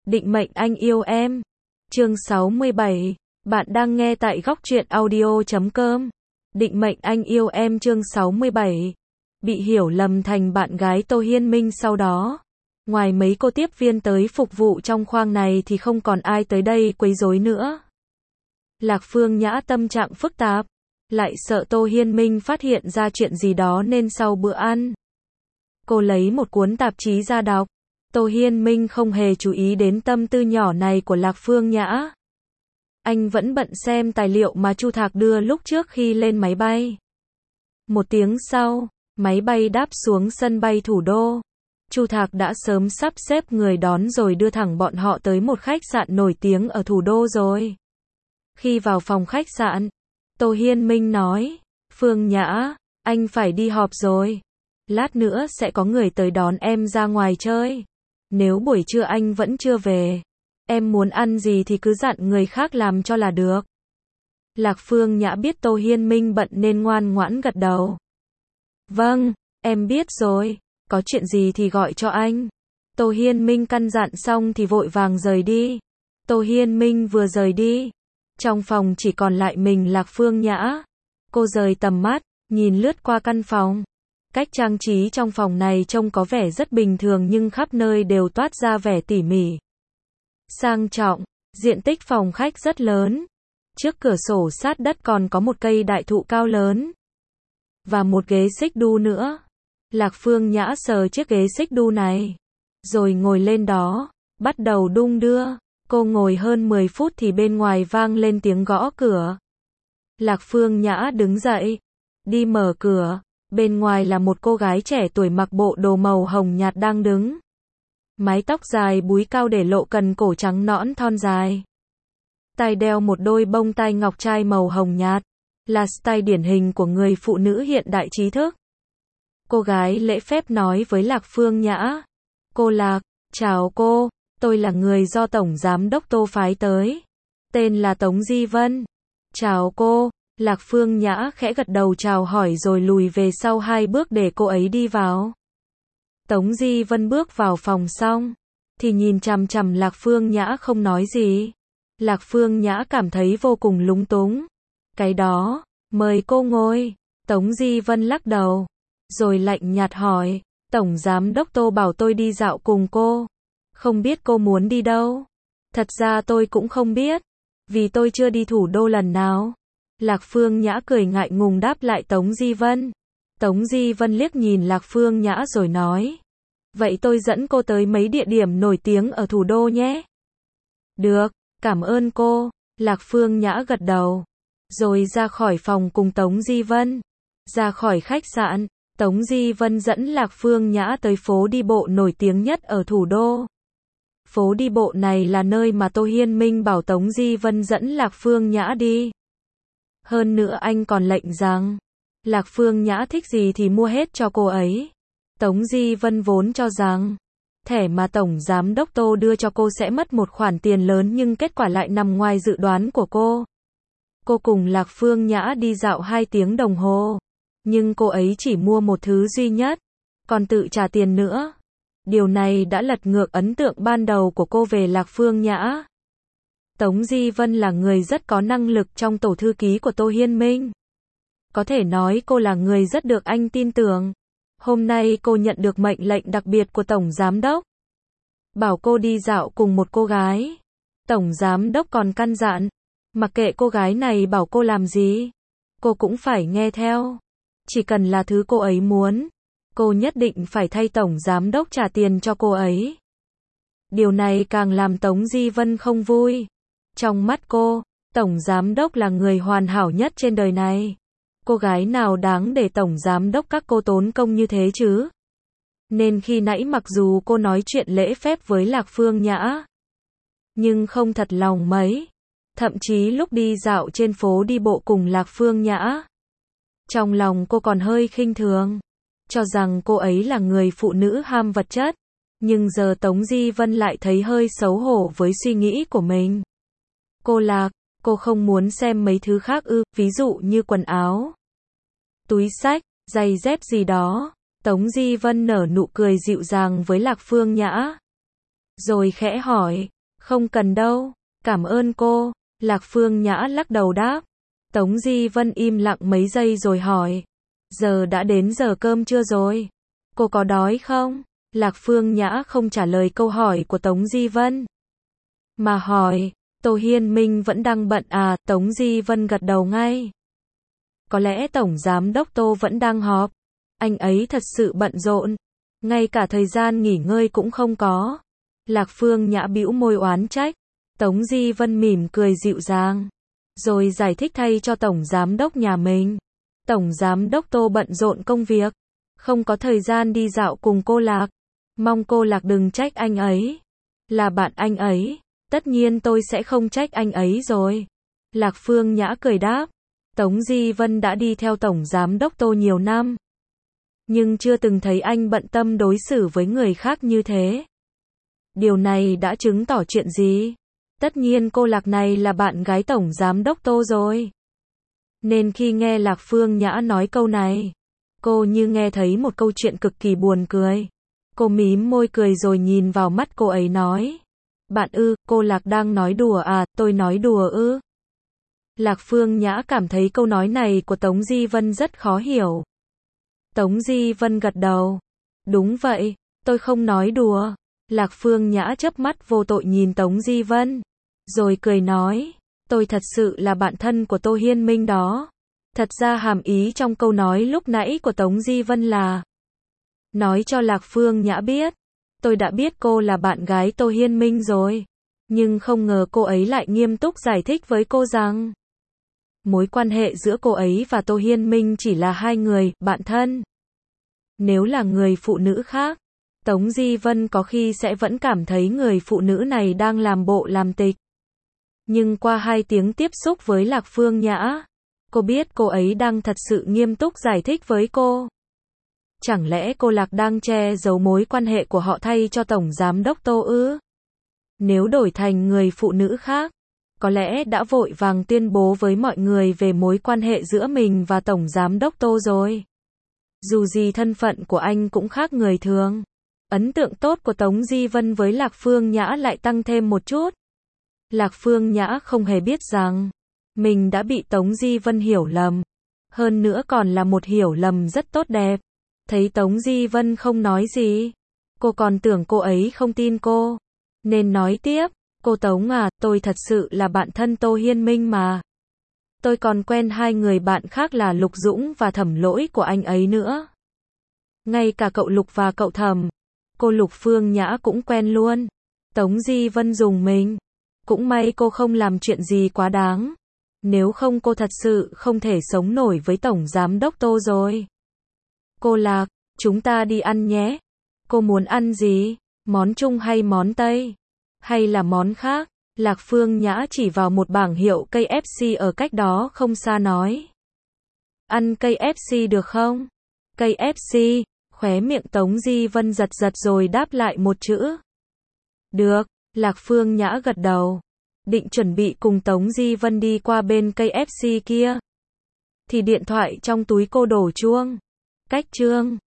Định mệnh anh yêu em. Chương 67. Bạn đang nghe tại góc truyện audio.com. Định mệnh anh yêu em chương 67. Bị hiểu lầm thành bạn gái Tô Hiên Minh sau đó. Ngoài mấy cô tiếp viên tới phục vụ trong khoang này thì không còn ai tới đây quấy rối nữa. Lạc Phương Nhã tâm trạng phức tạp. Lại sợ Tô Hiên Minh phát hiện ra chuyện gì đó nên sau bữa ăn, cô lấy một cuốn tạp chí ra đọc. Tô Hiên Minh không hề chú ý đến tâm tư nhỏ này của Lạc Phương Nhã. Anh vẫn bận xem tài liệu mà Chu Thạc đưa lúc trước khi lên máy bay. Một tiếng sau, máy bay đáp xuống sân bay thủ đô. Chu Thạc đã sớm sắp xếp người đón rồi đưa thẳng bọn họ tới một khách sạn nổi tiếng ở thủ đô rồi. Khi vào phòng khách sạn, Tô Hiên Minh nói, Phương Nhã, anh phải đi họp rồi. Lát nữa sẽ có người tới đón em ra ngoài chơi. Nếu buổi trưa anh vẫn chưa về, em muốn ăn gì thì cứ dặn người khác làm cho là được. Lạc Phương Nhã biết Tô Hiên Minh bận nên ngoan ngoãn gật đầu. Vâng, em biết rồi, có chuyện gì thì gọi cho anh. Tô Hiên Minh căn dặn xong thì vội vàng rời đi. Tô Hiên Minh vừa rời đi, trong phòng chỉ còn lại mình Lạc Phương Nhã. Cô rời tầm mắt, nhìn lướt qua căn phòng. Cách trang trí trong phòng này trông có vẻ rất bình thường nhưng khắp nơi đều toát ra vẻ tỉ mỉ, sang trọng. Diện tích phòng khách rất lớn. Trước cửa sổ sát đất còn có một cây đại thụ cao lớn. Và một ghế xích đu nữa. Lạc Phương Nhã sờ chiếc ghế xích đu này, rồi ngồi lên đó, bắt đầu đung đưa. Cô ngồi hơn 10 phút thì bên ngoài vang lên tiếng gõ cửa. Lạc Phương Nhã đứng dậy, đi mở cửa. Bên ngoài là một cô gái trẻ tuổi mặc bộ đồ màu hồng nhạt đang đứng. Mái tóc dài búi cao để lộ cần cổ trắng nõn thon dài. Tai đeo một đôi bông tai ngọc trai màu hồng nhạt, là style điển hình của người phụ nữ hiện đại trí thức. Cô gái lễ phép nói với Lạc Phương Nhã. Cô Lạc, chào cô, tôi là người do Tổng Giám đốc Tô phái tới. Tên là Tống Di Vân. Chào cô. Lạc Phương Nhã khẽ gật đầu chào hỏi rồi lùi về sau 2 bước để cô ấy đi vào. Tống Di Vân bước vào phòng xong, thì nhìn chằm chằm Lạc Phương Nhã không nói gì. Lạc Phương Nhã cảm thấy vô cùng lúng túng. Cái đó, mời cô ngồi. Tống Di Vân lắc đầu, rồi lạnh nhạt hỏi, Tổng Giám đốc Tô bảo tôi đi dạo cùng cô. Không biết cô muốn đi đâu? Thật ra tôi cũng không biết, vì tôi chưa đi thủ đô lần nào. Lạc Phương Nhã cười ngại ngùng đáp lại Tống Di Vân. Tống Di Vân liếc nhìn Lạc Phương Nhã rồi nói, vậy tôi dẫn cô tới mấy địa điểm nổi tiếng ở thủ đô nhé. Được, cảm ơn cô. Lạc Phương Nhã gật đầu, rồi ra khỏi phòng cùng Tống Di Vân. Ra khỏi khách sạn, Tống Di Vân dẫn Lạc Phương Nhã tới phố đi bộ nổi tiếng nhất ở thủ đô. Phố đi bộ này là nơi mà Tô Hiên Minh bảo Tống Di Vân dẫn Lạc Phương Nhã đi. Hơn nữa anh còn lệnh rằng, Lạc Phương Nhã thích gì thì mua hết cho cô ấy. Tống Di Vân vốn cho rằng, thẻ mà Tổng Giám đốc Tô đưa cho cô sẽ mất một khoản tiền lớn nhưng kết quả lại nằm ngoài dự đoán của cô. Cô cùng Lạc Phương Nhã đi dạo 2 tiếng đồng hồ. Nhưng cô ấy chỉ mua một thứ duy nhất, còn tự trả tiền nữa. Điều này đã lật ngược ấn tượng ban đầu của cô về Lạc Phương Nhã. Tống Di Vân là người rất có năng lực trong tổ thư ký của Tô Hiên Minh. Có thể nói cô là người rất được anh tin tưởng. Hôm nay cô nhận được mệnh lệnh đặc biệt của Tổng Giám đốc, bảo cô đi dạo cùng một cô gái. Tổng Giám đốc còn căn dặn, mặc kệ cô gái này bảo cô làm gì, cô cũng phải nghe theo. Chỉ cần là thứ cô ấy muốn, cô nhất định phải thay Tổng Giám đốc trả tiền cho cô ấy. Điều này càng làm Tống Di Vân không vui. Trong mắt cô, Tổng Giám đốc là người hoàn hảo nhất trên đời này. Cô gái nào đáng để Tổng Giám đốc các cô tốn công như thế chứ? Nên khi nãy mặc dù cô nói chuyện lễ phép với Lạc Phương Nhã, nhưng không thật lòng mấy. Thậm chí lúc đi dạo trên phố đi bộ cùng Lạc Phương Nhã, trong lòng cô còn hơi khinh thường, cho rằng cô ấy là người phụ nữ ham vật chất. Nhưng giờ Tống Di Vân lại thấy hơi xấu hổ với suy nghĩ của mình. Cô Lạc, cô không muốn xem mấy thứ khác ư, ví dụ như quần áo, túi xách, giày dép gì đó. Tống Di Vân nở nụ cười dịu dàng với Lạc Phương Nhã, rồi khẽ hỏi, Không cần đâu, cảm ơn cô. Lạc Phương Nhã lắc đầu đáp. Tống Di Vân im lặng mấy giây rồi hỏi. Giờ đã đến giờ cơm trưa rồi. Cô có đói không? Lạc Phương Nhã không trả lời câu hỏi của Tống Di Vân. Mà hỏi, Tô Hiên Minh vẫn đang bận à? Tống Di Vân gật đầu ngay. Có lẽ Tổng Giám đốc Tô vẫn đang họp. Anh ấy thật sự bận rộn. Ngay cả thời gian nghỉ ngơi cũng không có. Lạc Phương Nhã bĩu môi oán trách. Tống Di Vân mỉm cười dịu dàng. Rồi giải thích thay cho Tổng Giám đốc nhà mình. Tổng Giám đốc Tô bận rộn công việc. Không có thời gian đi dạo cùng cô Lạc. Mong cô Lạc đừng trách anh ấy. Là bạn anh ấy. Tất nhiên tôi sẽ không trách anh ấy rồi. Lạc Phương Nhã cười đáp. Tống Di Vân đã đi theo Tổng Giám đốc Tô nhiều năm. Nhưng chưa từng thấy anh bận tâm đối xử với người khác như thế. Điều này đã chứng tỏ chuyện gì? Tất nhiên cô Lạc này là bạn gái Tổng Giám đốc Tô rồi. Nên khi nghe Lạc Phương Nhã nói câu này, cô như nghe thấy một câu chuyện cực kỳ buồn cười. Cô mím môi cười rồi nhìn vào mắt cô ấy nói. Bạn ư, cô Lạc đang nói đùa à? Tôi nói đùa ư? Lạc Phương Nhã cảm thấy câu nói này của Tống Di Vân rất khó hiểu. Tống Di Vân gật đầu. Đúng vậy, tôi không nói đùa. Lạc Phương Nhã chớp mắt vô tội nhìn Tống Di Vân. Rồi cười nói. Tôi thật sự là bạn thân của Tô Hiên Minh đó. Thật ra hàm ý trong câu nói lúc nãy của Tống Di Vân là nói cho Lạc Phương Nhã biết. Tôi đã biết cô là bạn gái Tô Hiên Minh rồi. Nhưng không ngờ cô ấy lại nghiêm túc giải thích với cô rằng mối quan hệ giữa cô ấy và Tô Hiên Minh chỉ là hai người, bạn thân. Nếu là người phụ nữ khác, Tống Di Vân có khi sẽ vẫn cảm thấy người phụ nữ này đang làm bộ làm tịch. Nhưng qua 2 tiếng tiếp xúc với Lạc Phương Nhã, cô biết cô ấy đang thật sự nghiêm túc giải thích với cô. Chẳng lẽ cô Lạc đang che giấu mối quan hệ của họ thay cho Tổng Giám đốc Tô ư? Nếu đổi thành người phụ nữ khác, có lẽ đã vội vàng tuyên bố với mọi người về mối quan hệ giữa mình và Tổng Giám đốc Tô rồi. Dù gì thân phận của anh cũng khác người thường. Ấn tượng tốt của Tống Di Vân với Lạc Phương Nhã lại tăng thêm một chút. Lạc Phương Nhã không hề biết rằng mình đã bị Tống Di Vân hiểu lầm. Hơn nữa còn là một hiểu lầm rất tốt đẹp. Thấy Tống Di Vân không nói gì, cô còn tưởng cô ấy không tin cô. Nên nói tiếp, cô Tống à, tôi thật sự là bạn thân Tô Hiên Minh mà. Tôi còn quen 2 người bạn khác là Lục Dũng và Thẩm Lỗi của anh ấy nữa. Ngay cả cậu Lục và cậu Thẩm, cô Lục Phương Nhã cũng quen luôn. Tống Di Vân dùng mình. Cũng may cô không làm chuyện gì quá đáng. Nếu không cô thật sự không thể sống nổi với Tổng Giám đốc Tô rồi. Cô Lạc, chúng ta đi ăn nhé. Cô muốn ăn gì? Món Trung hay món Tây? Hay là món khác? Lạc Phương Nhã chỉ vào một bảng hiệu KFC ở cách đó không xa nói. Ăn KFC được không? KFC, khóe miệng Tống Di Vân giật giật rồi đáp lại một chữ. Được, Lạc Phương Nhã gật đầu. Định chuẩn bị cùng Tống Di Vân đi qua bên KFC kia. Thì điện thoại trong túi cô đổ chuông. Cách chương